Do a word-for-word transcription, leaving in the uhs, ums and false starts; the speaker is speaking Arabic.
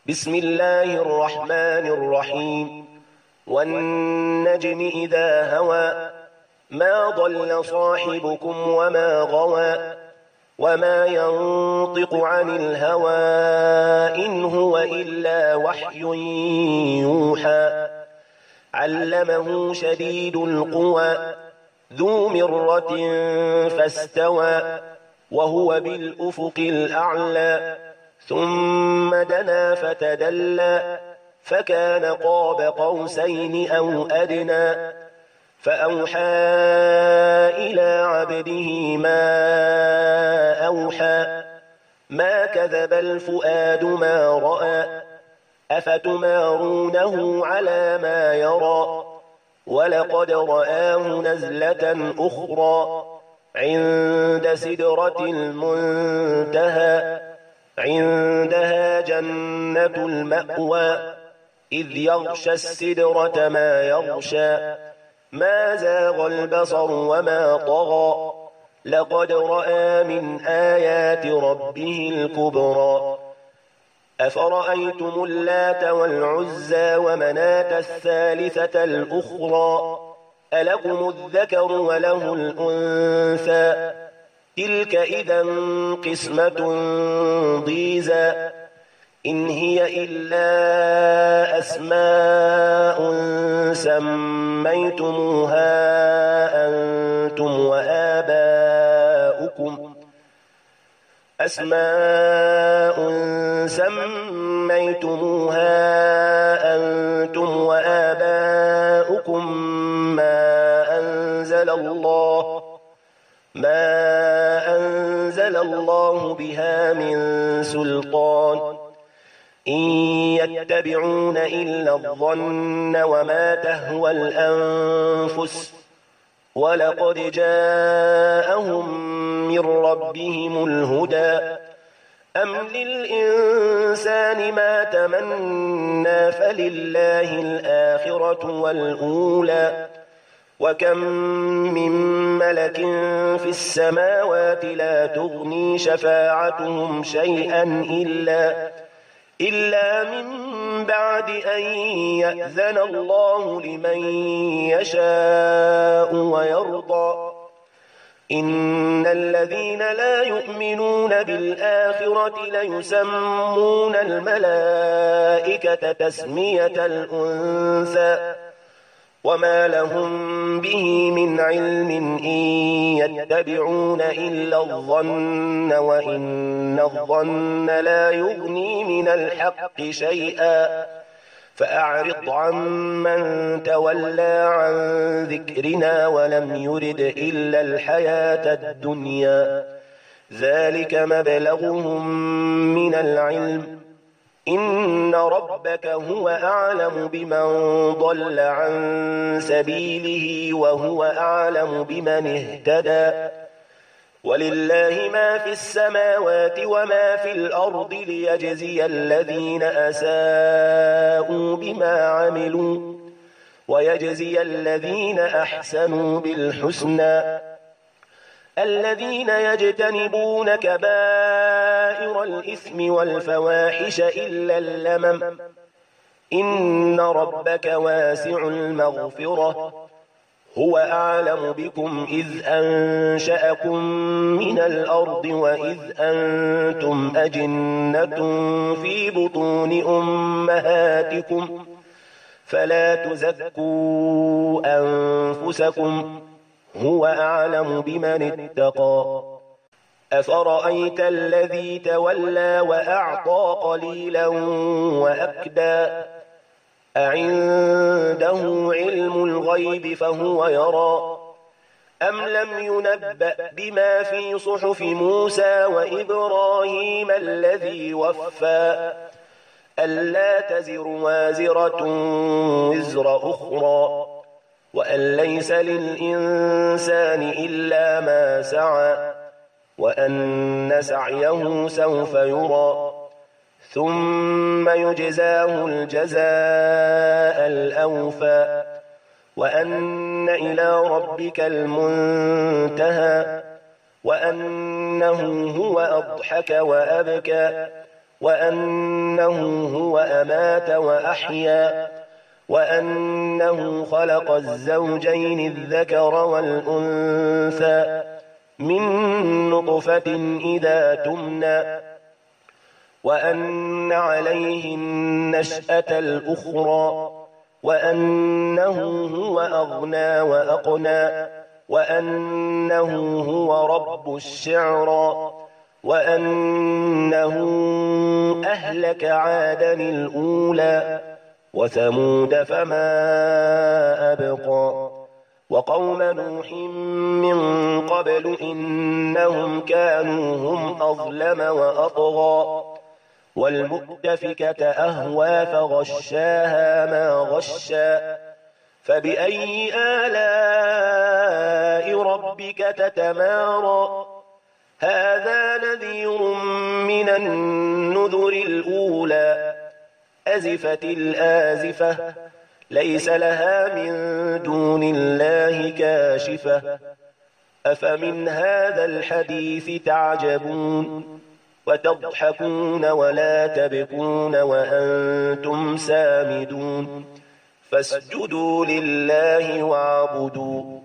بسم الله الرحمن الرحيم والنجم إذا هوى ما ضل صاحبكم وما غوى وما ينطق عن الهوى إن هو إلا وحي يوحى علمه شديد القوى ذو مرة فاستوى وهو بالأفق الأعلى ثم دنا فتدلى فكان قاب قوسين أو أدنى فأوحى إلى عبده ما أوحى ما كذب الفؤاد ما رأى أفتمارونه على ما يرى ولقد رآه نزلة أخرى عند سدرة المنتهى عندها جنة المأوى إذ يغشى السدرة ما يغشى ما زاغ البصر وما طغى لقد رأى من آيات ربه الكبرى أفرأيتم اللات والعزى ومناة الثالثة الأخرى ألكم الذكر وله الأنثى تلك إذا قسمة ضيزى إن هي إلا أسماء سميتموها أنتم وآباؤكم أسماء سميتموها أنتم وآباؤكم ما أنزل الله ما أنزل الله بها من سلطان إن يتبعون إلا الظن وما تهوى الأنفس ولقد جاءهم من ربهم الهدى أم للإنسان ما تمنى فلله الآخرة والأولى وكم من ملك في السماوات لا تغني شفاعتهم شيئا إلا إلا من بعد أن يأذن الله لمن يشاء ويرضى إن الذين لا يؤمنون بالآخرة ليسمون الملائكة تسمية الأنثى وما لهم به من علم إن يتبعون إلا الظن وإن الظن لا يغني من الحق شيئا فأعرض عمن تولى عن ذكرنا ولم يرد إلا الحياة الدنيا ذلك مبلغهم من العلم إن ربك هو أعلم بمن ضل عن سبيله وهو أعلم بمن اهتدى ولله ما في السماوات وما في الأرض ليجزي الذين أساءوا بما عملوا ويجزي الذين أحسنوا بالحسنى الذين يجتنبون كبائر الإثم والفواحش إلا اللمم إن ربك واسع المغفرة هو أعلم بكم إذ أنشأكم من الأرض وإذ أنتم أجنة في بطون أمهاتكم فلا تزكوا أنفسكم هو أعلم بمن اتقى أفرأيت الذي تولى وأعطى قليلا وأكدى أعنده علم الغيب فهو يرى أم لم ينبأ بما في صحف موسى وإبراهيم الذي وفى ألا تزر وازرة وزر أخرى وأن ليس للإنسان إلا ما سعى وأن سعيه سوف يرى ثم يجزاه الجزاء الأوفى وأن إلى ربك المنتهى وأنه هو أضحك وأبكى وأنه هو أمات وأحيا وأنه خلق الزوجين الذكر والأنثى من نطفة إذا تمنى وأن عليه النشأة الأخرى وأنه هو أغنى وأقنى وأنه هو رب الشعرى وأنه أهلك عادا الأولى وثمود فما أبقى وقوم نوح من قبل إنهم كانوا هم أظلم وأطغى والمؤتفكة أهوى فغشاها ما غشا فبأي آلاء ربك تتمارى هذا نذير من النذر الأولى أزفت الآزفة ليس لها من دون الله كاشفة أفمن هذا الحديث تعجبون وتضحكون ولا تبكون وأنتم سامدون فاسجدوا لله واعبدوا